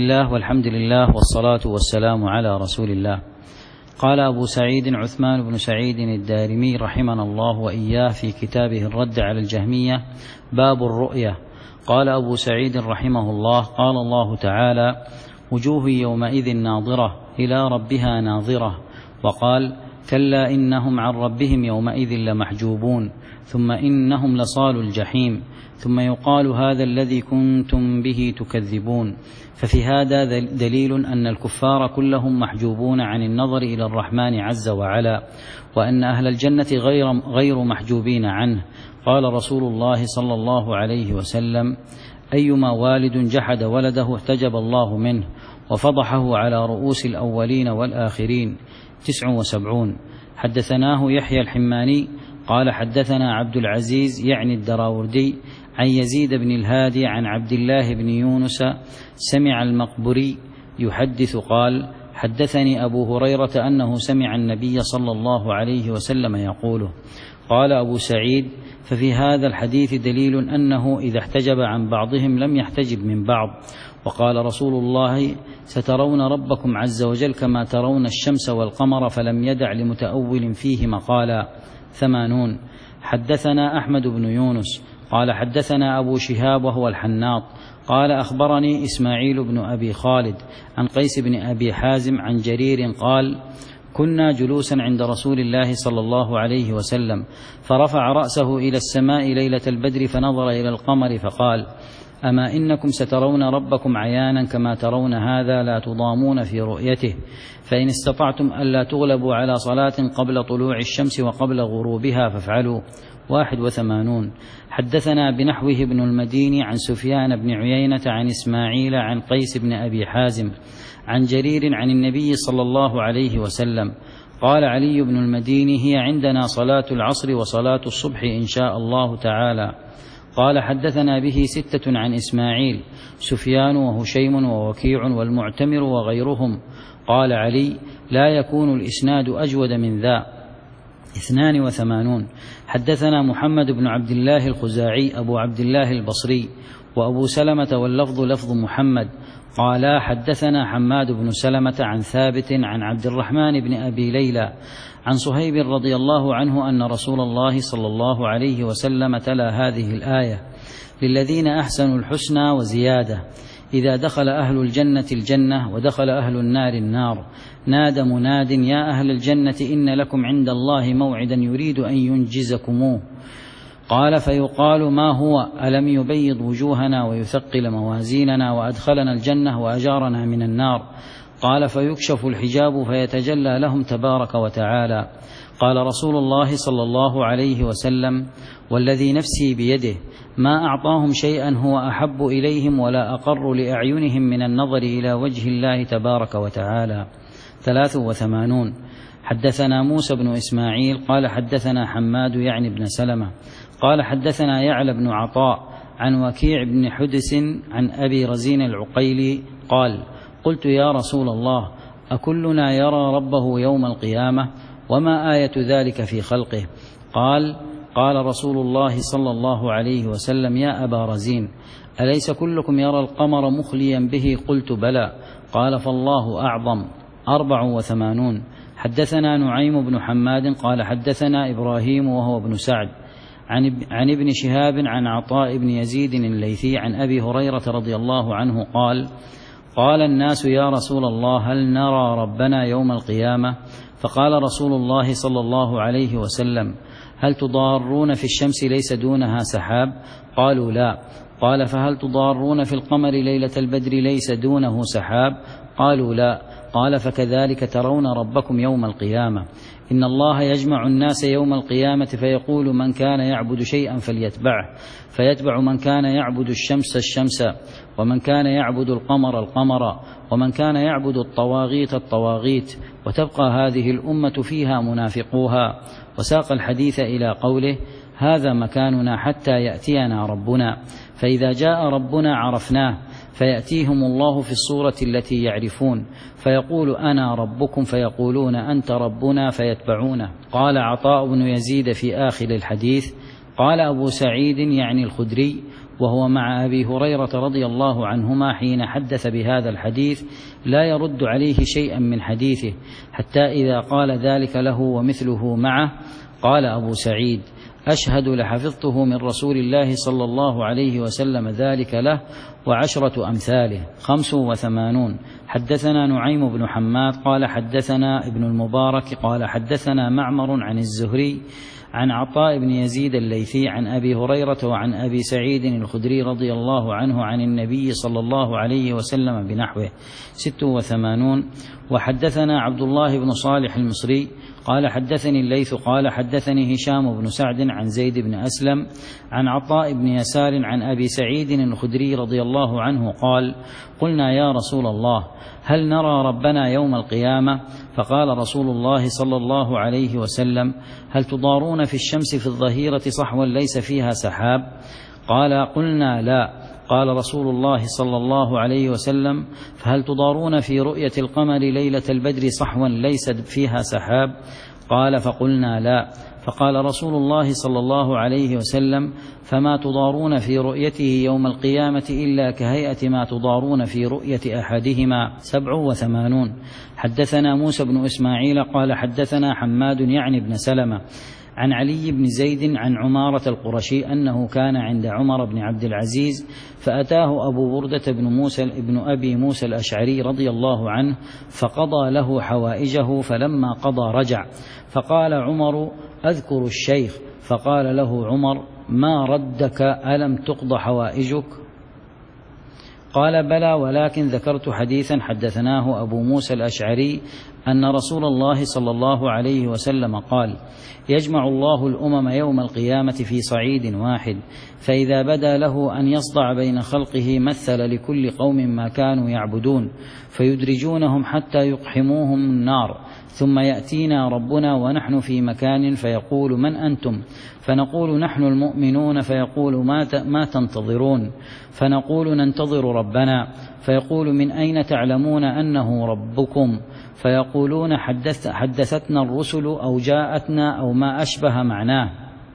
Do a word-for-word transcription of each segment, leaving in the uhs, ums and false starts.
الله والحمد لله والصلاة والسلام على رسول الله. قال أبو سعيد عثمان بن سعيد الدارمي رحمنا الله وإياه في كتابه الرد على الجهمية باب الرؤية. قال أبو سعيد رحمه الله: قال الله تعالى: وجوه يومئذ ناظرة إلى ربها ناظرة. وقال: كلا إنهم عن ربهم يومئذ لمحجوبون ثم إنهم لصالوا الجحيم ثم يقال هذا الذي كنتم به تكذبون. ففي هذا دليل أن الكفار كلهم محجوبون عن النظر إلى الرحمن عز وعلا، وأن أهل الجنة غير, غير محجوبين عنه. قال رسول الله صلى الله عليه وسلم: أيما والد جحد ولده احتجب الله منه وفضحه على رؤوس الأولين والآخرين. تسع وسبعون. حدثناه يحيى الحماني قال حدثنا عبد العزيز يعني الدراوردي عن يزيد بن الهادي عن عبد الله بن يونس سمع المقبري يحدث قال: حدثني أبو هريرة أنه سمع النبي صلى الله عليه وسلم يقوله. قال أبو سعيد: ففي هذا الحديث دليل أنه إذا احتجب عن بعضهم لم يحتجب من بعض. وقال رسول الله: سترون ربكم عز وجل كما ترون الشمس والقمر، فلم يدع لمتأول فيه مقالا. ثمانون. حدثنا أحمد بن يونس قال حدثنا أبو شهاب وهو الحناط قال أخبرني إسماعيل بن أبي خالد عن قيس بن أبي حازم عن جرير قال: كنا جلوسا عند رسول الله صلى الله عليه وسلم فرفع رأسه إلى السماء ليلة البدر فنظر إلى القمر فقال: أما إنكم سترون ربكم عيانا كما ترون هذا لا تضامون في رؤيته، فإن استطعتم ألا تغلبوا على صلاة قبل طلوع الشمس وقبل غروبها فافعلوا. واحد وثمانون. حدثنا بنحوه ابن المديني عن سفيان بن عيينة عن إسماعيل عن قيس بن أبي حازم عن جرير عن النبي صلى الله عليه وسلم قال علي بن المديني: هي عندنا صلاة العصر وصلاة الصبح إن شاء الله تعالى. قال حدثنا به ستة عن إسماعيل: سفيان وهشيم ووكيع والمعتمر وغيرهم. قال علي: لا يكون الإسناد أجود من ذا. اثنان وثمانون. حدثنا محمد بن عبد الله الخزاعي أبو عبد الله البصري وأبو سلمة واللفظ لفظ محمد قالا حدثنا حماد بن سلمة عن ثابت عن عبد الرحمن بن أبي ليلى عن صهيب رضي الله عنه أن رسول الله صلى الله عليه وسلم تلا هذه الآية: للذين أحسنوا الحسنى وزيادة. إذا دخل أهل الجنة الجنة ودخل أهل النار النار نادى مناد: يا أهل الجنة إن لكم عند الله موعدا يريد أن ينجزكموه. قال فيقال: ما هو؟ ألم يبيض وجوهنا ويثقل موازيننا وأدخلنا الجنة وأجارنا من النار؟ قال فيكشف الحجاب فيتجلى لهم تبارك وتعالى. قال رسول الله صلى الله عليه وسلم: والذي نفسي بيده ما أعطاهم شيئا هو أحب إليهم ولا أقر لأعينهم من النظر إلى وجه الله تبارك وتعالى. ثلاث وثمانون. حدثنا موسى بن إسماعيل قال حدثنا حماد يعني بن سلمة قال حدثنا يعلى بن عطاء عن وكيع بن حدس عن أبي رزين العقيلي قال: قلت يا رسول الله: أكلنا يرى ربه يوم القيامة؟ وما آية ذلك في خلقه؟ قال: قال رسول الله صلى الله عليه وسلم: يا أبا رزين، أليس كلكم يرى القمر مخليا به؟ قلت: بلى. قال: فالله أعظم. أربع وثمانون. حدثنا نعيم بن حماد قال حدثنا إبراهيم وهو ابن سعد عن ابن شهاب عن عطاء بن يزيد الليثي عن أبي هريرة رضي الله عنه قال: قال الناس: يا رسول الله، هل نرى ربنا يوم القيامة؟ فقال رسول الله صلى الله عليه وسلم: هل تضارون في الشمس ليس دونها سحاب؟ قالوا: لا. قال: فهل تضارون في القمر ليلة البدر ليس دونه سحاب؟ قالوا: لا. قال: فكذلك ترون ربكم يوم القيامة. إن الله يجمع الناس يوم القيامة فيقول: من كان يعبد شيئا فليتبعه، فيتبع من كان يعبد الشمس الشمس، ومن كان يعبد القمر القمر، ومن كان يعبد الطواغيت الطواغيت، وتبقى هذه الأمة فيها منافقوها. وساق الحديث إلى قوله: هذا مكاننا حتى يأتينا ربنا، فإذا جاء ربنا عرفناه، فيأتيهم الله في الصورة التي يعرفون، فيقول: أنا ربكم، فيقولون: أنت ربنا، فيتبعونه. قال عطاء بن يزيد في آخر الحديث: قال أبو سعيد يعني الخدري: وهو مع أبي هريرة رضي الله عنهما حين حدث بهذا الحديث لا يرد عليه شيئا من حديثه، حتى إذا قال ذلك له ومثله معه قال أبو سعيد: أشهد لحفظته من رسول الله صلى الله عليه وسلم ذلك له وعشرة أمثاله. خمس وثمانون. حدثنا نعيم بن حماد قال حدثنا ابن المبارك قال حدثنا معمر عن الزهري عن عطاء بن يزيد الليثي عن أبي هريرة وعن أبي سعيد الخدري رضي الله عنه عن النبي صلى الله عليه وسلم بنحوه. ست وثمانون. وحدثنا عبد الله بن صالح المصري قال حدثني الليث قال حدثني هشام بن سعد عن زيد بن أسلم عن عطاء بن يسار عن أبي سعيد الخدري رضي الله عنه قال: قلنا يا رسول الله هل نرى ربنا يوم القيامة؟ فقال رسول الله صلى الله عليه وسلم: هل تضارون في الشمس في الظهيرة صحوا ليس فيها سحاب؟ قال: قلنا لا. قال رسول الله صلى الله عليه وسلم: فهل تضارون في رؤية القمر ليلة البدر صحوا ليس فيها سحاب؟ قال: فقلنا لا. فقال رسول الله صلى الله عليه وسلم: فما تضارون في رؤيته يوم القيامة إلا كهيئة ما تضارون في رؤية أحدهما. سبع وثمانون. حدثنا موسى بن إسماعيل قال حدثنا حماد يعني بن سلمة عن علي بن زيد عن عمارة القرشي أنه كان عند عمر بن عبد العزيز فأتاه أبو بردة بن موسى ابن أبي موسى الأشعري رضي الله عنه فقضى له حوائجه، فلما قضى رجع فقال عمر: أذكر الشيخ. فقال له عمر: ما ردك؟ ألم تقض حوائجك؟ قال: بلى، ولكن ذكرت حديثا حدثناه أبو موسى الأشعري أن رسول الله صلى الله عليه وسلم قال: يجمع الله الأمم يوم القيامة في صعيد واحد، فإذا بدا له أن يصدع بين خلقه مثل لكل قوم ما كانوا يعبدون، فيدرجونهم حتى يقحموهم النار، ثم يأتينا ربنا ونحن في مكان فيقول: من أنتم؟ فنقول: نحن المؤمنون. فيقول: ما تنتظرون؟ فنقول: ننتظر ربنا. فيقول: من أين تعلمون أنه ربكم؟ فيقولون: حدث حدثتنا الرسل أو جاءتنا أو ما أشبه معناه.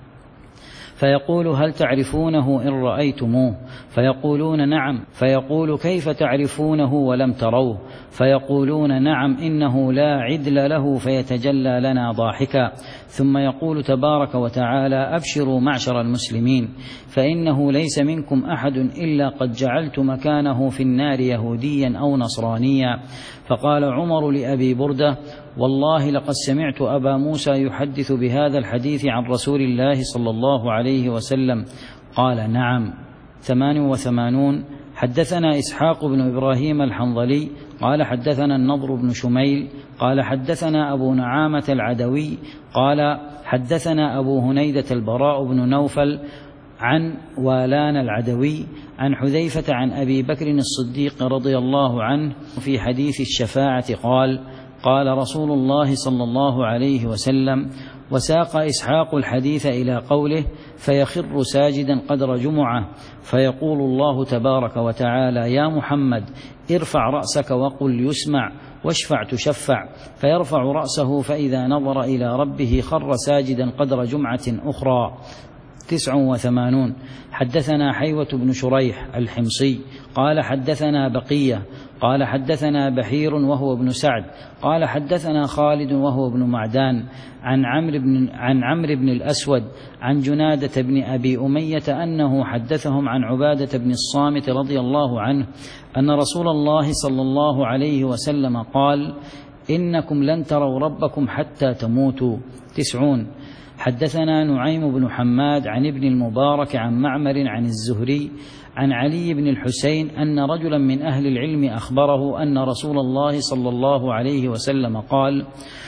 فيقول: هل تعرفونه إن رأيتموه؟ فيقولون: نعم. فيقول: كيف تعرفونه ولم تروه؟ فيقولون: نعم إنه لا عدل له فيتجلى لنا ضاحكا. ثم يقول تبارك وتعالى: أبشروا معشر المسلمين، فإنه ليس منكم أحد إلا قد جعلت مكانه في النار يهوديا أو نصرانيا. فقال عمر لأبي بردة: والله لقد سمعت أبا موسى يحدث بهذا الحديث عن رسول الله صلى الله عليه وسلم. قال: نعم. ثمان وثمانون. حدثنا إسحاق بن إبراهيم الحنظلي قال حدثنا النضر بن شميل قال حدثنا أبو نعامة العدوي قال حدثنا أبو هنيدة البراء بن نوفل عن والان العدوي عن حذيفة عن أبي بكر الصديق رضي الله عنه في حديث الشفاعة قال: قال رسول الله صلى الله عليه وسلم. وساق إسحاق الحديث إلى قوله: فيخر ساجدا قدر جمعة، فيقول الله تبارك وتعالى: يا محمد ارفع رأسك وقل يسمع واشفع تشفع. فيرفع رأسه فإذا نظر إلى ربه خر ساجدا قدر جمعة أخرى. تسع وثمانون. حدثنا حيوة بن شريح الحمصي قال حدثنا بقية قال حدثنا بحير وهو ابن سعد قال حدثنا خالد وهو ابن معدان عن عمرو بن عن عمرو بن الأسود عن جنادة بن أبي أمية أنه حدثهم عن عبادة بن الصامت رضي الله عنه أن رسول الله صلى الله عليه وسلم قال: إنكم لن تروا ربكم حتى تموتوا. تسعون. حدثنا نعيم بن حماد عن ابن المبارك عن معمر عن الزهري عن علي بن الحسين أن رجلا من أهل العلم أخبره أن رسول الله صلى الله عليه وسلم قال: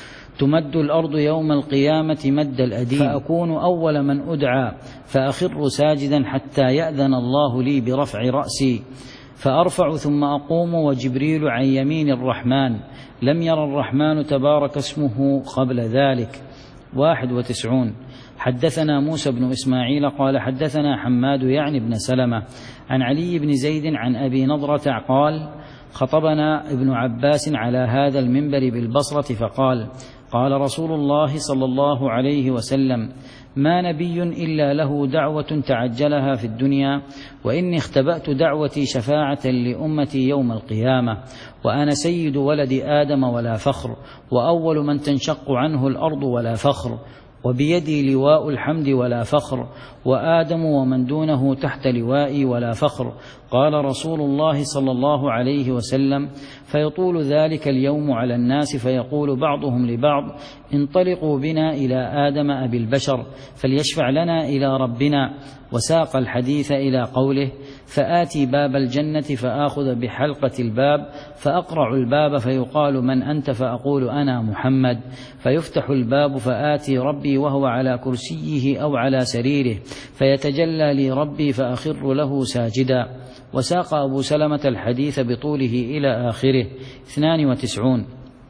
تمد الأرض يوم القيامة مد الأديم، فأكون أول من أدعى فأخر ساجدا حتى يأذن الله لي برفع رأسي، فأرفع ثم أقوم وجبريل عن يمين الرحمن، لم ير الرحمن تبارك اسمه قبل ذلك. واحد وتسعون. حدثنا موسى بن إسماعيل قال حدثنا حماد يعني بن سلمة عن علي بن زيد عن أبي نضرة قال: خطبنا ابن عباس على هذا المنبر بالبصرة فقال: قال رسول الله صلى الله عليه وسلم: ما نبي إلا له دعوة تعجلها في الدنيا، وإني اختبأت دعوتي شفاعة لأمتي يوم القيامة، وأنا سيد ولد آدم ولا فخر، وأول من تنشق عنه الأرض ولا فخر، وبيدي لواء الحمد ولا فخر، وآدم ومن دونه تحت لوائي ولا فخر. قال رسول الله صلى الله عليه وسلم: فيطول ذلك اليوم على الناس، فيقول بعضهم لبعض: انطلقوا بنا إلى آدم أبي البشر فليشفع لنا إلى ربنا. وساق الحديث إلى قوله: فآتي باب الجنة فآخذ بحلقة الباب فأقرع الباب فيقال: من أنت؟ فأقول: أنا محمد. فيفتح الباب فآتي ربي وهو على كرسيه أو على سريره، فيتجلى لي ربي فأخر له ساجدا. وساق أبو سلمة الحديث بطوله إلى آخره. اثنان وتسعون.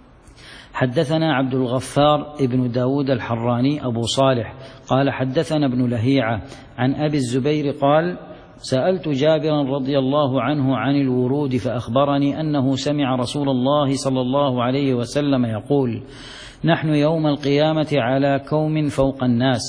حدثنا عبد الغفار ابن داود الحراني أبو صالح قال حدثنا ابن لهيعة عن أبي الزبير قال: سألت جابرا رضي الله عنه عن الورود فأخبرني أنه سمع رسول الله صلى الله عليه وسلم يقول: نحن يوم القيامة على كوم فوق الناس،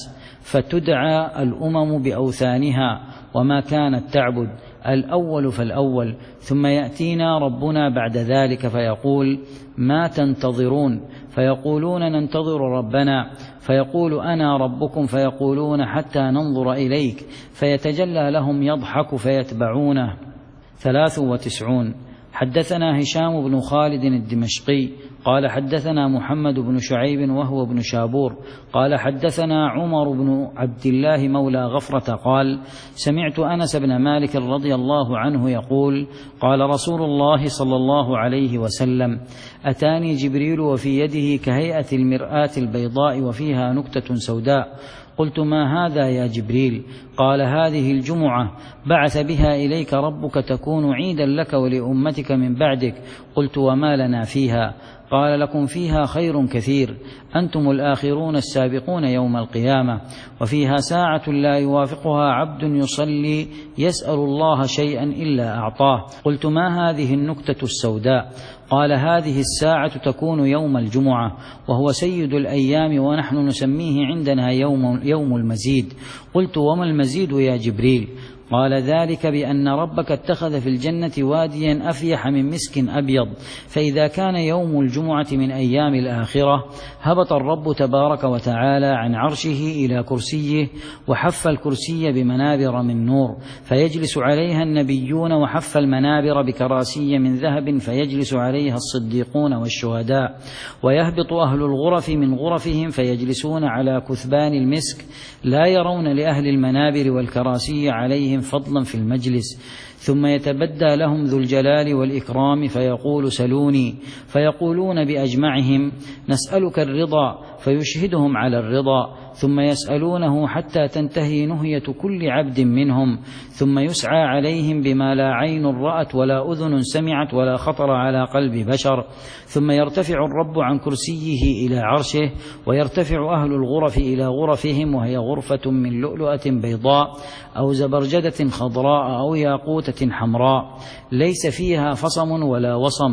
فتدعى الأمم بأوثانها وما كانت تعبد، الأول فالأول، ثم يأتينا ربنا بعد ذلك فيقول: ما تنتظرون؟ فيقولون: ننتظر ربنا. فيقول: أنا ربكم. فيقولون: حتى ننظر إليك. فيتجلى لهم يضحك فيتبعونه. ثلاث وتسعون. حدثنا هشام بن خالد الدمشقي قال حدثنا محمد بن شعيب وهو ابن شابور قال حدثنا عمر بن عبد الله مولى غفرة قال: سمعت أنس بن مالك رضي الله عنه يقول: قال رسول الله صلى الله عليه وسلم: أتاني جبريل وفي يده كهيئة المرآة البيضاء وفيها نكتة سوداء. قلت: ما هذا يا جبريل؟ قال: هذه الجمعة بعث بها إليك ربك تكون عيدا لك ولأمتك من بعدك. قلت: وما لنا فيها؟ قال: لكم فيها خير كثير، أنتم الآخرون السابقون يوم القيامة، وفيها ساعة لا يوافقها عبد يصلي يسأل الله شيئا إلا أعطاه. قلت: ما هذه النكتة السوداء؟ قال: هذه الساعة تكون يوم الجمعة، وهو سيد الأيام، ونحن نسميه عندنا يوم, يوم المزيد. قلت: وما المزيد يا جبريل؟ قال: ذلك بأن ربك اتخذ في الجنة واديا أفيح من مسك أبيض، فإذا كان يوم الجمعة من أيام الآخرة هبط الرب تبارك وتعالى عن عرشه إلى كرسيه، وحف الكرسي بمنابر من نور فيجلس عليها النبيون، وحف المنابر بكراسي من ذهب فيجلس عليها الصديقون والشهداء، ويهبط أهل الغرف من غرفهم فيجلسون على كثبان المسك، لا يرون لأهل المنابر والكراسي عليهم فضلا في المجلس. ثم يتبدى لهم ذو الجلال والإكرام فيقول: سلوني. فيقولون بأجمعهم: نسألك الرضا، فيشهدهم على الرضا. ثم يسألونه حتى تنتهي نهية كل عبد منهم، ثم يسعى عليهم بما لا عين رأت ولا أذن سمعت ولا خطر على قلب بشر. ثم يرتفع الرب عن كرسيه إلى عرشه، ويرتفع أهل الغرف إلى غرفهم، وهي غرفة من لؤلؤة بيضاء أو زبرجدة خضراء أو ياقوتة حمراء، ليس فيها فصم ولا وصم،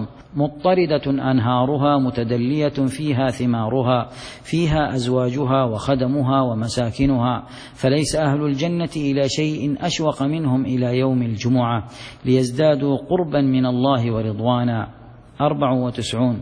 مضطردة أنهارها متدلية فيها ثمارها، فيها أزواجها وخدمها ومساكنها، فليس أهل الجنة إلى شيء أشوق منهم إلى يوم الجمعة، ليزدادوا قربا من الله ورضوانا. أربع وتسعون.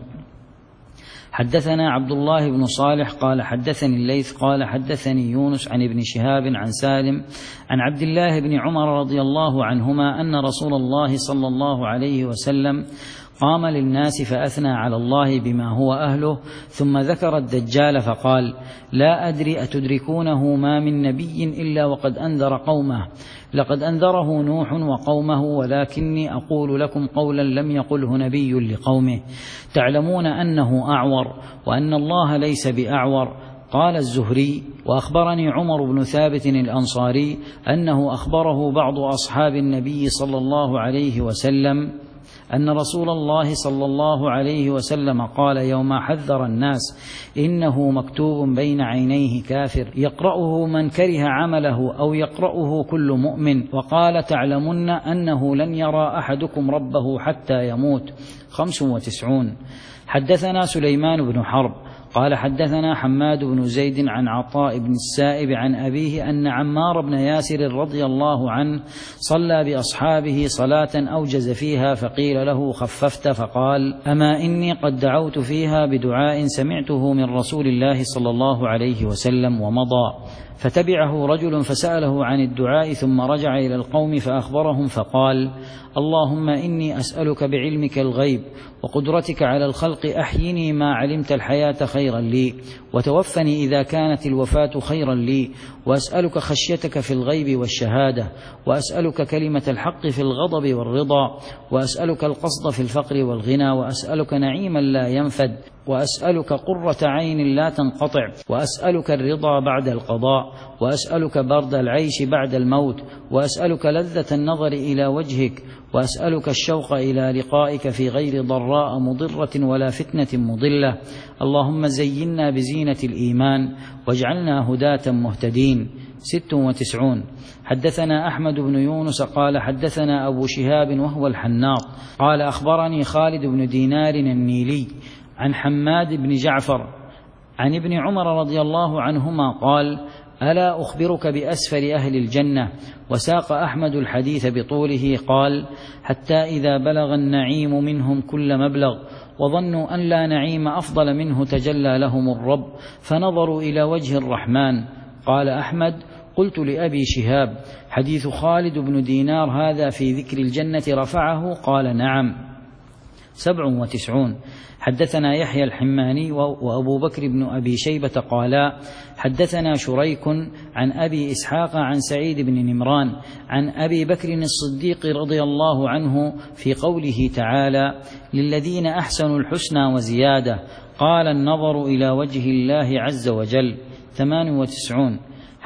حدثنا عبد الله بن صالح قال حدثني الليث قال حدثني يونس عن ابن شهاب عن سالم عن عبد الله بن عمر رضي الله عنهما أن رسول الله صلى الله عليه وسلم قام للناس فأثنى على الله بما هو أهله، ثم ذكر الدجال فقال: لا أدري أتدركونه ما من نبي إلا وقد أنذر قومه، لقد أنذره نوح وقومه، ولكني أقول لكم قولا لم يقله نبي لقومه، تعلمون أنه أعور وأن الله ليس بأعور. قال الزهري: وأخبرني عمر بن ثابت الأنصاري أنه أخبره بعض أصحاب النبي صلى الله عليه وسلم أن رسول الله صلى الله عليه وسلم قال يوم حذر الناس: إنه مكتوب بين عينيه كافر، يقرأه من كره عمله أو يقرأه كل مؤمن. وقال: تعلمن أنه لن يرى أحدكم ربه حتى يموت. خمس وتسعون. حدثنا سليمان بن حرب قال حدثنا حماد بن زيد عن عطاء بن السائب عن أبيه أن عمار بن ياسر رضي الله عنه صلى بأصحابه صلاة أوجز فيها فقيل له خففت، فقال أما إني قد دعوت فيها بدعاء سمعته من رسول الله صلى الله عليه وسلم ومضى. فتبعه رجل فسأله عن الدعاء ثم رجع إلى القوم فأخبرهم فقال اللهم إني أسألك بعلمك الغيب وقدرتك على الخلق أحيني ما علمت الحياة خيرا لي، وتوفني إذا كانت الوفاة خيرا لي، وأسألك خشيتك في الغيب والشهادة، وأسألك كلمة الحق في الغضب والرضا، وأسألك القصد في الفقر والغنى، وأسألك نعيما لا ينفد، وأسألك قرة عين لا تنقطع، وأسألك الرضا بعد القضاء، وأسألك برد العيش بعد الموت، وأسألك لذة النظر إلى وجهك، وأسألك الشوق إلى لقائك في غير ضراء مضرة ولا فتنة مضلة. اللهم زينا بزينة الإيمان واجعلنا هداة مهتدين. ست وتسعون. حدثنا أحمد بن يونس قال حدثنا أبو شهاب وهو الحناط قال أخبرني خالد بن دينار النيلي عن حماد بن جعفر عن ابن عمر رضي الله عنهما قال ألا أخبرك بأسفل أهل الجنة؟ وساق أحمد الحديث بطوله قال حتى إذا بلغ النعيم منهم كل مبلغ وظنوا أن لا نعيم أفضل منه تجلى لهم الرب فنظروا إلى وجه الرحمن. قال أحمد قلت لأبي شهاب حديث خالد بن دينار هذا في ذكر الجنة رفعه؟ قال نعم. سبع وتسعون. حدثنا يحيى الحماني وأبو بكر بن أبي شيبة قالا حدثنا شريك عن أبي إسحاق عن سعيد بن نمران عن أبي بكر الصديق رضي الله عنه في قوله تعالى للذين أحسنوا الحسنى وزيادة قال النظر إلى وجه الله عز وجل. ثمان وتسعون.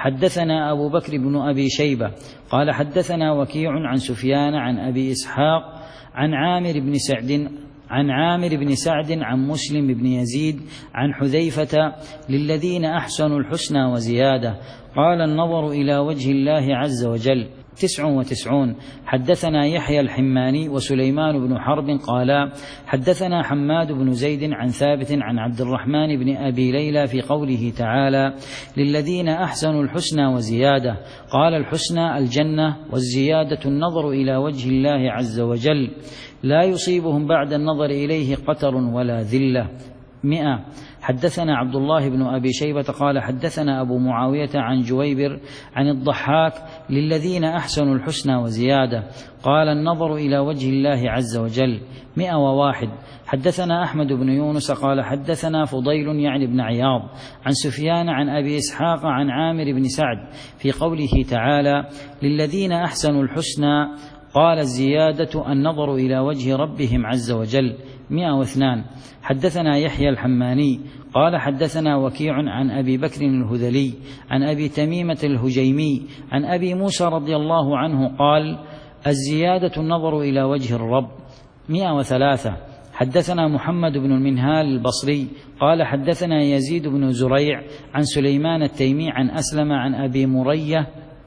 حدثنا أبو بكر بن أبي شيبة قال حدثنا وكيع عن سفيان عن أبي إسحاق عن عامر بن سعد عن عامر بن سعد عن مسلم بن يزيد عن حذيفة للذين أحسنوا الحسنى وزيادة قال النظر إلى وجه الله عز وجل. تسع وتسعون. حدثنا يحيى الحماني وسليمان بن حرب قالا حدثنا حماد بن زيد عن ثابت عن عبد الرحمن بن أبي ليلى في قوله تعالى للذين أحسنوا الحسنى وزيادة قال الحسنى الجنة والزيادة النظر إلى وجه الله عز وجل لا يصيبهم بعد النظر إليه قتر ولا ذلة. مئة. حدثنا عبد الله بن أبي شيبة قال حدثنا أبو معاوية عن جويبر عن الضحاك للذين أحسنوا الحسنى وزيادة قال النظر إلى وجه الله عز وجل. مئة وواحد. حدثنا أحمد بن يونس قال حدثنا فضيل يعني بن عياض عن سفيان عن أبي إسحاق عن عامر بن سعد في قوله تعالى للذين أحسنوا الحسنى قال الزيادة النظر إلى وجه ربهم عز وجل. مئة واثنان. حدثنا يحيى الحماني قال حدثنا وكيع عن أبي بكر الهذلي عن أبي تميمة الهجيمي عن أبي موسى رضي الله عنه قال الزيادة النظر إلى وجه الرب. مئة وثلاثة. حدثنا محمد بن المنهال البصري قال حدثنا يزيد بن زريع عن سليمان التيمي عن أسلم عن أبي مرية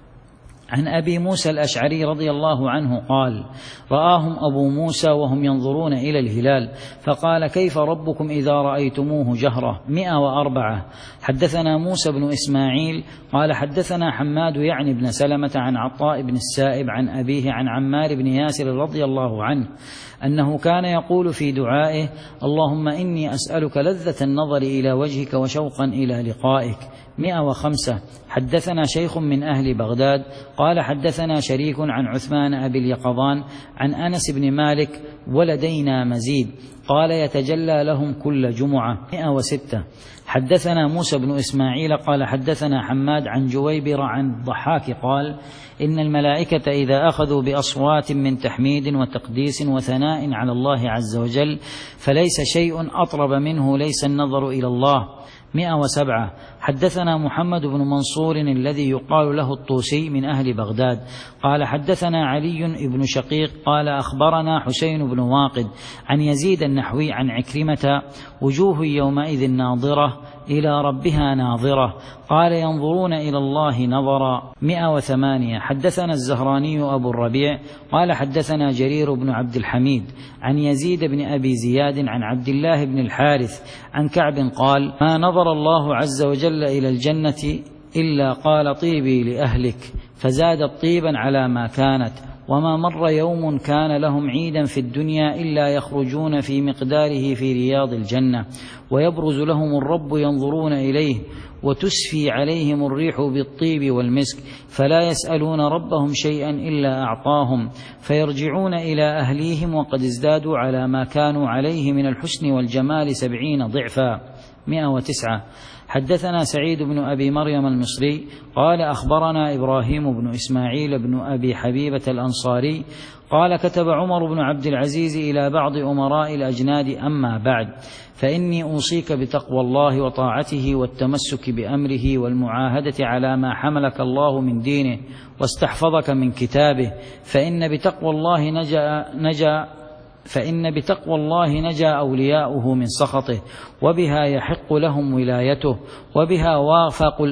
عن أبي موسى الأشعري رضي الله عنه قال رآهم أبو موسى وهم ينظرون إلى الهلال فقال كيف ربكم إذا رأيتموه جهرة. مئة وأربعة. حدثنا موسى بن إسماعيل قال حدثنا حماد يعني بن سلمة عن عطاء بن السائب عن أبيه عن عمار بن ياسر رضي الله عنه أنه كان يقول في دعائه اللهم إني أسألك لذة النظر إلى وجهك وشوقا إلى لقائك. مئة وخمسة. حدثنا شيخ من أهل بغداد قال حدثنا شريك عن عثمان أبي اليقظان عن أنس بن مالك ولدينا مزيد قال يتجلى لهم كل جمعة. مئة وستة. حدثنا موسى بن إسماعيل قال حدثنا حماد عن جويبر عن الضحاك قال إن الملائكة إذا أخذوا بأصوات من تحميد وتقديس وثناء على الله عز وجل فليس شيء أطرب منه ليس النظر إلى الله. مئة وسبعة. حدثنا محمد بن منصور الذي يقال له الطوسي من أهل بغداد قال حدثنا علي بن شقيق قال أخبرنا حسين بن واقد عن يزيد النحوي عن عكرمة وجوه يومئذ ناظرة إلى ربها ناظرة. قال ينظرون إلى الله نظرا. مئة وثمانية. حدثنا الزهراني أبو الربيع قال حدثنا جرير بن عبد الحميد عن يزيد بن أبي زياد عن عبد الله بن الحارث عن كعب قال ما نظر الله عز وجل إلى الجنة إلا قال طيبي لأهلك، فزادت طيبا على ما كانت. وما مر يوم كان لهم عيدا في الدنيا إلا يخرجون في مقداره في رياض الجنة، ويبرز لهم الرب ينظرون إليه، وتسفي عليهم الريح بالطيب والمسك، فلا يسألون ربهم شيئا إلا أعطاهم، فيرجعون إلى أهليهم وقد ازدادوا على ما كانوا عليه من الحسن والجمال سبعين ضعفا. مئة وتسعة. حدثنا سعيد بن أبي مريم المصري قال أخبرنا إبراهيم بن إسماعيل بن أبي حبيبة الأنصاري قال كتب عمر بن عبد العزيز إلى بعض أمراء الأجناد أما بعد فإني أوصيك بتقوى الله وطاعته والتمسك بأمره والمعاهدة على ما حملك الله من دينه واستحفظك من كتابه، فإن بتقوى الله نجا, نجا فإن بتقوى الله نجا أولياؤه من سخطه، وبها يحق لهم ولايته، وبها وافقوا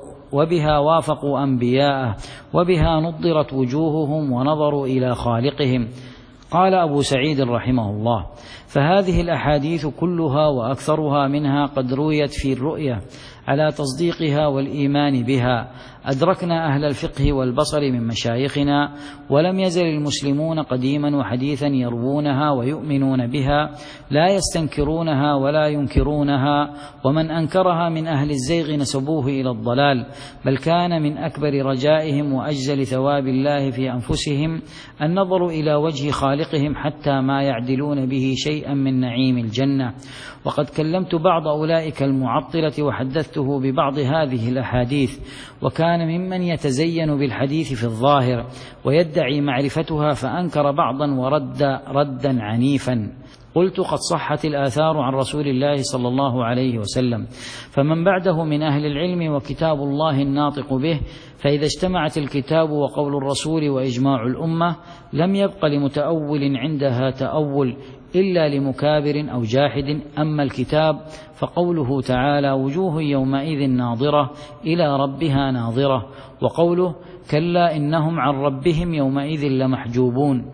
وبها وافقوا أنبياءه، وبها نضرت وجوههم ونظروا إلى خالقهم. قال أبو سعيد رحمه الله فهذه الأحاديث كلها وأكثرها منها قد رويت في الرؤية على تصديقها والإيمان بها. أدركنا أهل الفقه والبصر من مشايخنا، ولم يزل المسلمون قديما وحديثا يروونها ويؤمنون بها، لا يستنكرونها ولا ينكرونها، ومن أنكرها من أهل الزيغ نسبوه إلى الضلال، بل كان من أكبر رجائهم وأجزل ثواب الله في أنفسهم النظر إلى وجه خالقهم حتى ما يعدلون به شيئا من نعيم الجنة. وقد كلمت بعض أولئك المعطلة وحدثته ببعض هذه الأحاديث، وكان ممن يتزين بالحديث في الظاهر ويدعي معرفتها، فأنكر بعضا ورد ردا عنيفا. قلت قد صحت الآثار عن رسول الله صلى الله عليه وسلم، فمن بعده من أهل العلم وكتاب الله الناطق به، فإذا اجتمعت الكتاب وقول الرسول وإجماع الأمة لم يبق لمتأول عندها تأول إلا لمكابر أو جاحد. أما الكتاب فقوله تعالى وجوه يومئذ ناظرة إلى ربها ناظرة، وقوله كلا إنهم عن ربهم يومئذ لمحجوبون،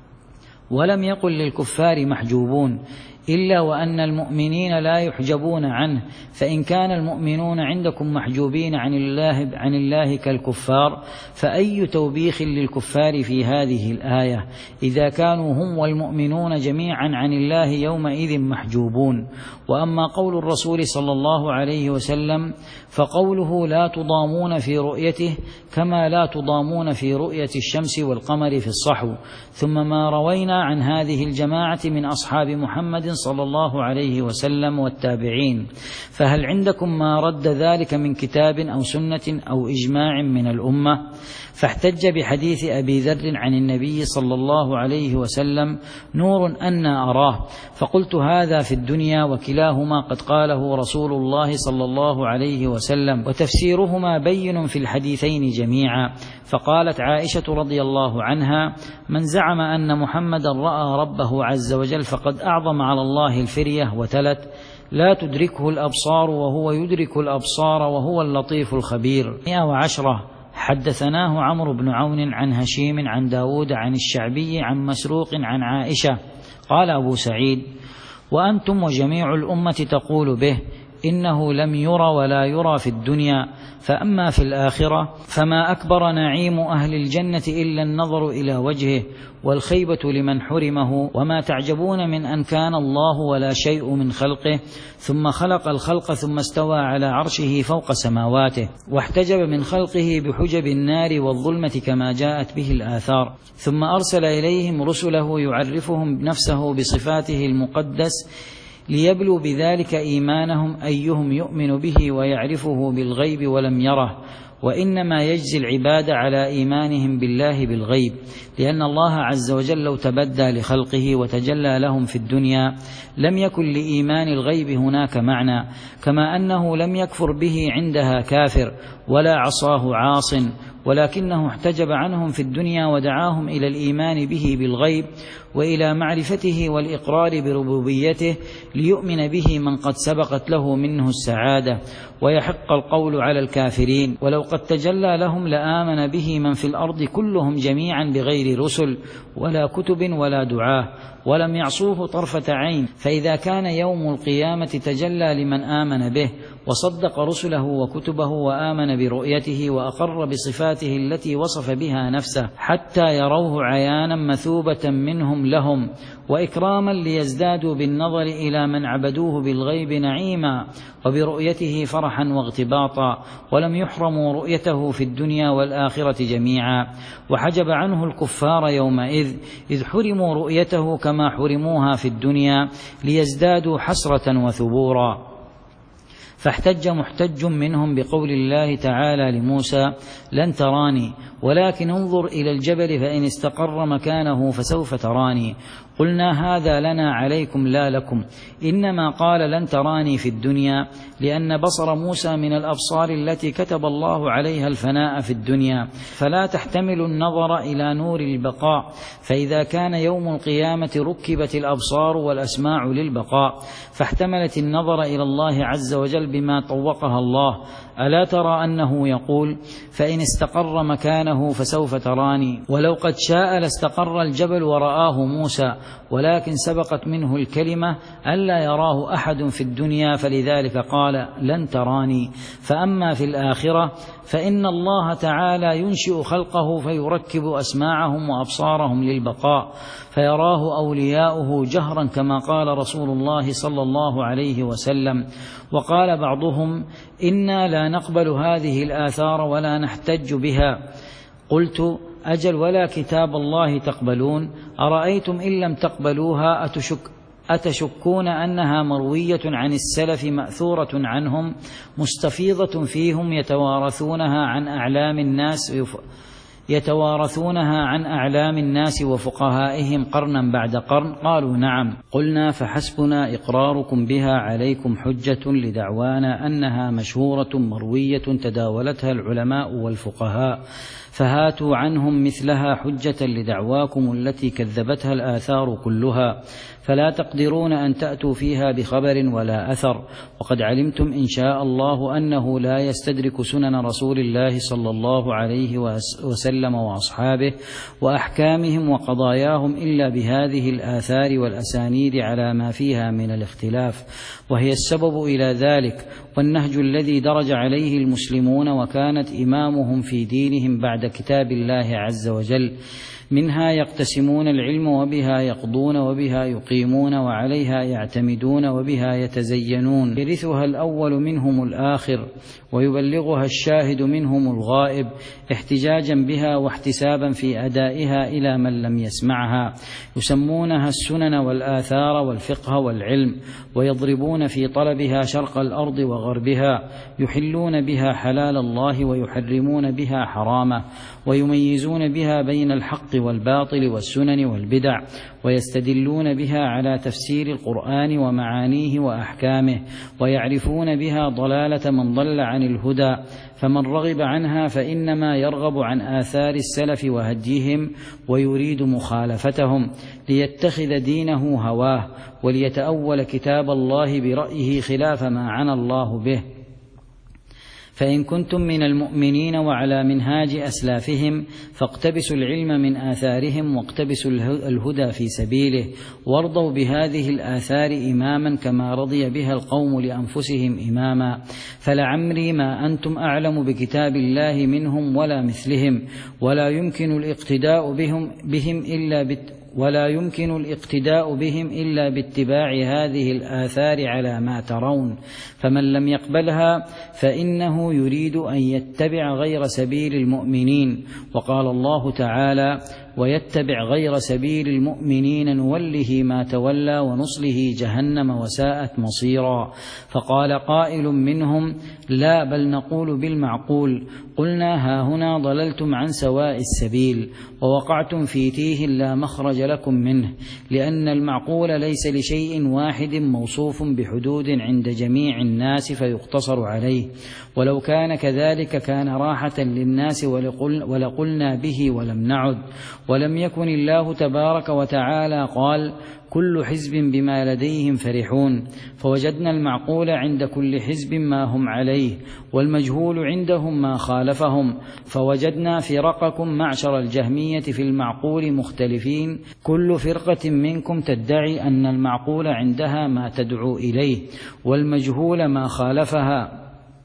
ولم يقل للكفار محجوبون، إلا وأن المؤمنين لا يحجبون عنه، فإن كان المؤمنون عندكم محجوبين عن الله, عن الله كالكفار، فأي توبيخ للكفار في هذه الآية إذا كانوا هم والمؤمنون جميعا عن الله يومئذ محجوبون. وأما قول الرسول صلى الله عليه وسلم فقوله لا تضامون في رؤيته كما لا تضامون في رؤية الشمس والقمر في الصحو. ثم ما روينا عن هذه الجماعة من أصحاب محمد صلى الله عليه وسلم والتابعين، فهل عندكم ما رد ذلك من كتاب أو سنة أو إجماع من الأمة؟ فاحتج بحديث أبي ذر عن النبي صلى الله عليه وسلم نور أنا أراه، فقلت هذا في الدنيا وكلاهما قد قاله رسول الله صلى الله عليه وسلم، وتفسيرهما بين في الحديثين جميعا. فقالت عائشة رضي الله عنها من زعم أن محمدا رأى ربه عز وجل فقد أعظم على الله الفرية، وتلت لا تدركه الأبصار وهو يدرك الأبصار وهو اللطيف الخبير. مئة وعشرة. حدثناه عمرو بن عون عن هشيم عن داود عن الشعبي عن مسروق عن عائشة قال أبو سعيد وأنتم وجميع الأمة تقول به إنه لم يرى ولا يرى في الدنيا، فأما في الآخرة فما أكبر نعيم أهل الجنة إلا النظر إلى وجهه، والخيبة لمن حرمه. وما تعجبون من أن كان الله ولا شيء من خلقه، ثم خلق الخلق ثم استوى على عرشه فوق سماواته، واحتجب من خلقه بحجب النار والظلمة كما جاءت به الآثار، ثم أرسل إليهم رسله يعرفهم نفسه بصفاته المقدس ليبلوا بذلك إيمانهم أيهم يؤمن به ويعرفه بالغيب ولم يره. وإنما يجزي العباد على إيمانهم بالله بالغيب، لأن الله عز وجل لو تبدى لخلقه وتجلى لهم في الدنيا لم يكن لإيمان الغيب هناك معنى، كما أنه لم يكفر به عندها كافر ولا عصاه عاص، ولكنه احتجب عنهم في الدنيا ودعاهم إلى الإيمان به بالغيب وإلى معرفته والإقرار بربوبيته ليؤمن به من قد سبقت له منه السعادة ويحق القول على الكافرين. ولو قد تجلى لهم لآمن به من في الأرض كلهم جميعا بغير رسل ولا كتب ولا دعاة، ولم يعصوه طرفة عين. فإذا كان يوم القيامة تجلى لمن آمن به وصدق رسله وكتبه وآمن برؤيته وأقر بصفاته التي وصف بها نفسه حتى يروه عيانا مثوبة منهم لهم وإكراما ليزدادوا بالنظر إلى من عبدوه بالغيب نعيما وبرؤيته فرحا واغتباطا، ولم يحرموا رؤيته في الدنيا والآخرة جميعا. وحجب عنه الكفار يومئذ إذ حرموا رؤيته كما حرموها في الدنيا ليزدادوا حسرة وثبورا. فاحتج محتج منهم بقول الله تعالى لموسى: لن تراني ولكن انظر إلى الجبل فإن استقر مكانه فسوف تراني. قلنا هذا لنا عليكم لا لكم، إنما قال لن تراني في الدنيا لأن بصر موسى من الأبصار التي كتب الله عليها الفناء في الدنيا، فلا تحتمل النظر إلى نور البقاء، فإذا كان يوم القيامة ركبت الأبصار والأسماع للبقاء، فاحتملت النظر إلى الله عز وجل بما طوقها الله. ألا ترى أنه يقول: فإن استقر مكانه فسوف تراني، ولو قد شاء لاستقر الجبل ورآه موسى، ولكن سبقت منه الكلمة ألا يراه أحد في الدنيا، فلذلك قال: لن تراني. فأما في الآخرة فإن الله تعالى ينشئ خلقه فيركب أسماعهم وأبصارهم للبقاء، فيراه أولياؤه جهرا كما قال رسول الله صلى الله عليه وسلم. وقال بعضهم: إنا لا نقبل هذه الآثار ولا نحتج بها. قلت: أجل ولا كتاب الله تقبلون؟ أرأيتم إن لم تقبلوها أتشك أتشكون أنها مروية عن السلف مأثورة عنهم مستفيضة فيهم يتوارثونها عن أعلام الناس يتوارثونها عن أعلام الناس وفقهائهم قرنا بعد قرن؟ قالوا: نعم. قلنا: فحسبنا إقراركم بها عليكم حجة لدعوانا أنها مشهورة مروية تداولتها العلماء والفقهاء، فهاتوا عنهم مثلها حجة لدعواكم التي كذبتها الآثار كلها، فلا تقدرون أن تأتوا فيها بخبر ولا أثر. وقد علمتم إن شاء الله أنه لا يستدرك سنن رسول الله صلى الله عليه وسلم وأصحابه وأحكامهم وقضاياهم إلا بهذه الآثار والأسانيد على ما فيها من الاختلاف، وهي السبب إلى ذلك، والنهج الذي درج عليه المسلمون وكانت إمامهم في دينهم بعد كتاب الله عز وجل. منها يقتسمون العلم وبها يقضون وبها يقيمون وعليها يعتمدون وبها يتزينون، يرثها الأول منهم الآخر ويبلغها الشاهد منهم الغائب، احتجاجا بها واحتسابا في أدائها إلى من لم يسمعها. يسمونها السنن والآثار والفقه والعلم، ويضربون في طلبها شرق الأرض وغربها، يحلون بها حلال الله ويحرمون بها حرامه، ويميزون بها بين الحق والباطل والسنن والبدع، ويستدلون بها على تفسير القرآن ومعانيه وأحكامه، ويعرفون بها ضلالة من ضل عن الهدى، فمن رغب عنها فإنما يرغب عن آثار السلف وهديهم ويريد مخالفتهم ليتخذ دينه هواه وليتأول كتاب الله برأيه خلاف ما عنى الله به. فإن كنتم من المؤمنين وعلى منهاج أسلافهم فاقتبسوا العلم من آثارهم واقتبسوا الهدى في سبيله، وارضوا بهذه الآثار إماما كما رضي بها القوم لأنفسهم إماما. فلعمري ما أنتم أعلم بكتاب الله منهم ولا مثلهم، ولا يمكن الاقتداء بهم, بهم إلا بت ولا يمكن الاقتداء بهم إلا باتباع هذه الآثار على ما ترون، فمن لم يقبلها فإنه يريد أن يتبع غير سبيل المؤمنين. وقال الله تعالى: ويتبع غير سبيل المؤمنين نوله ما تولى ونصله جهنم وساءت مصيرا. فقال قائل منهم: لا، بل نقول بالمعقول. قلنا: هاهنا ضللتم عن سواء السبيل ووقعتم في تيه لا مخرج لكم منه، لأن المعقول ليس لشيء واحد موصوف بحدود عند جميع الناس فيقتصر عليه، ولو كان كذلك كان راحة للناس ولقل ولقلنا به ولم نعد. ولم يكن الله تبارك وتعالى قال: كل حزب بما لديهم فرحون، فوجدنا المعقول عند كل حزب ما هم عليه، والمجهول عندهم ما خالفهم، فوجدنا فرقكم معشر الجهمية في المعقول مختلفين، كل فرقة منكم تدعي أن المعقول عندها ما تدعو إليه، والمجهول ما خالفها.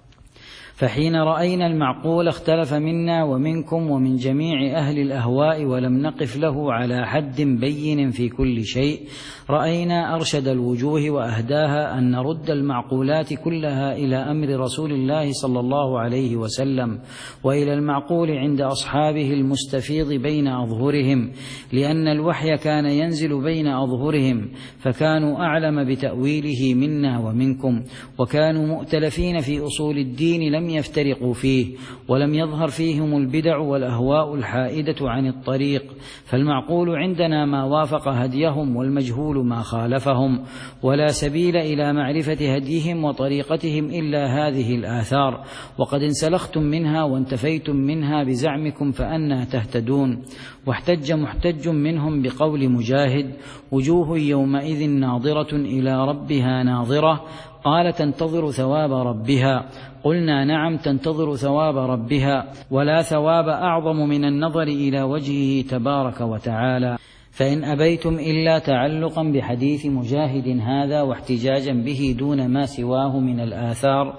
فحين رأينا المعقول اختلف منا ومنكم ومن جميع أهل الأهواء ولم نقف له على حد بين في كل شيء، رأينا أرشد الوجوه وأهداها أن نرد المعقولات كلها إلى أمر رسول الله صلى الله عليه وسلم، وإلى المعقول عند أصحابه المستفيض بين أظهرهم، لأن الوحي كان ينزل بين أظهرهم، فكانوا أعلم بتأويله منا ومنكم، وكانوا مؤتلفين في أصول الدين لم يفترقوا فيه، ولم يظهر فيهم البدع والأهواء الحائدة عن الطريق، فالمعقول عندنا ما وافق هديهم، والمجهول ما خالفهم، ولا سبيل إلى معرفة هديهم وطريقتهم إلا هذه الآثار، وقد انسلختم منها وانتفيتم منها بزعمكم فأنى تهتدون. واحتج محتج منهم بقول مجاهد: وجوه يومئذ ناظرة إلى ربها ناظرة، قال: تنتظر ثواب ربها. قلنا: نعم، تنتظر ثواب ربها، ولا ثواب أعظم من النظر إلى وجهه تبارك وتعالى. فإن أبيتم إلا تعلقا بحديث مجاهد هذا واحتجاجا به دون ما سواه من الآثار،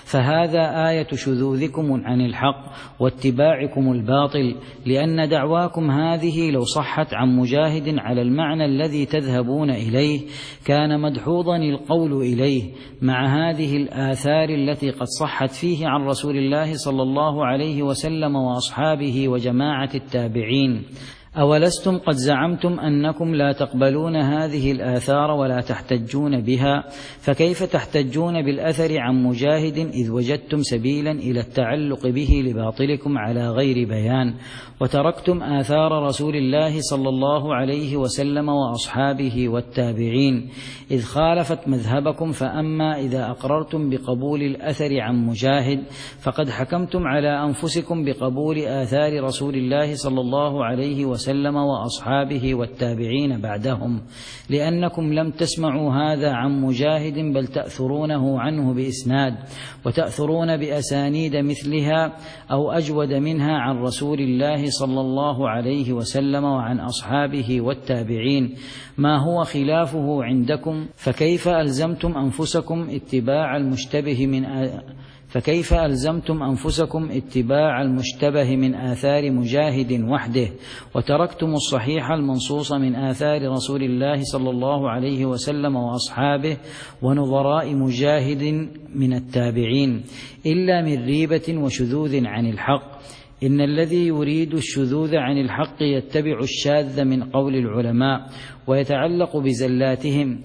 فهذا آية شذوذكم عن الحق واتباعكم الباطل، لأن دعواكم هذه لو صحت عن مجاهد على المعنى الذي تذهبون إليه كان مدحوظا القول إليه، مع هذه الآثار التي قد صحت فيه عن رسول الله صلى الله عليه وسلم وأصحابه وجماعة التابعين. أولستم قد زعمتم أنكم لا تقبلون هذه الآثار ولا تحتجون بها، فكيف تحتجون بالأثر عن مجاهد إذ وجدتم سبيلا إلى التعلق به لباطلكم على غير بيان، وتركتم آثار رسول الله صلى الله عليه وسلم وأصحابه والتابعين إذ خالفت مذهبكم؟ فأما إذا أقررتم بقبول الأثر عن مجاهد فقد حكمتم على أنفسكم بقبول آثار رسول الله صلى الله عليه وسلم وأصحابه والتابعين بعدهم، لأنكم لم تسمعوا هذا عن مجاهد بل تأثرونه عنه بإسناد، وتأثرون بأسانيد مثلها أو أجود منها عن رسول الله صلى الله عليه وسلم وعن أصحابه والتابعين ما هو خلافه عندكم، فكيف ألزمتم أنفسكم اتباع المشتبه من آ... فكيف ألزمتم أنفسكم اتباع المشتبه من آثار مجاهد وحده، وتركتم الصحيح المنصوص من آثار رسول الله صلى الله عليه وسلم وأصحابه ونظراء مجاهد من التابعين، إلا من ريبة وشذوذ عن الحق؟ إن الذي يريد الشذوذ عن الحق يتبع الشاذ من قول العلماء ويتعلق بزلاتهم،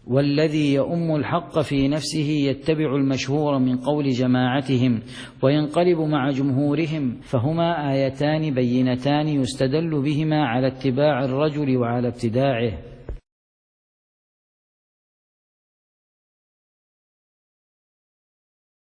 والذي يؤم الحق في نفسه يتبع المشهور من قول جماعتهم وينقلب مع جمهورهم، فهما آيتان بينتان يستدل بهما على اتباع الرجل وعلى ابتداعه.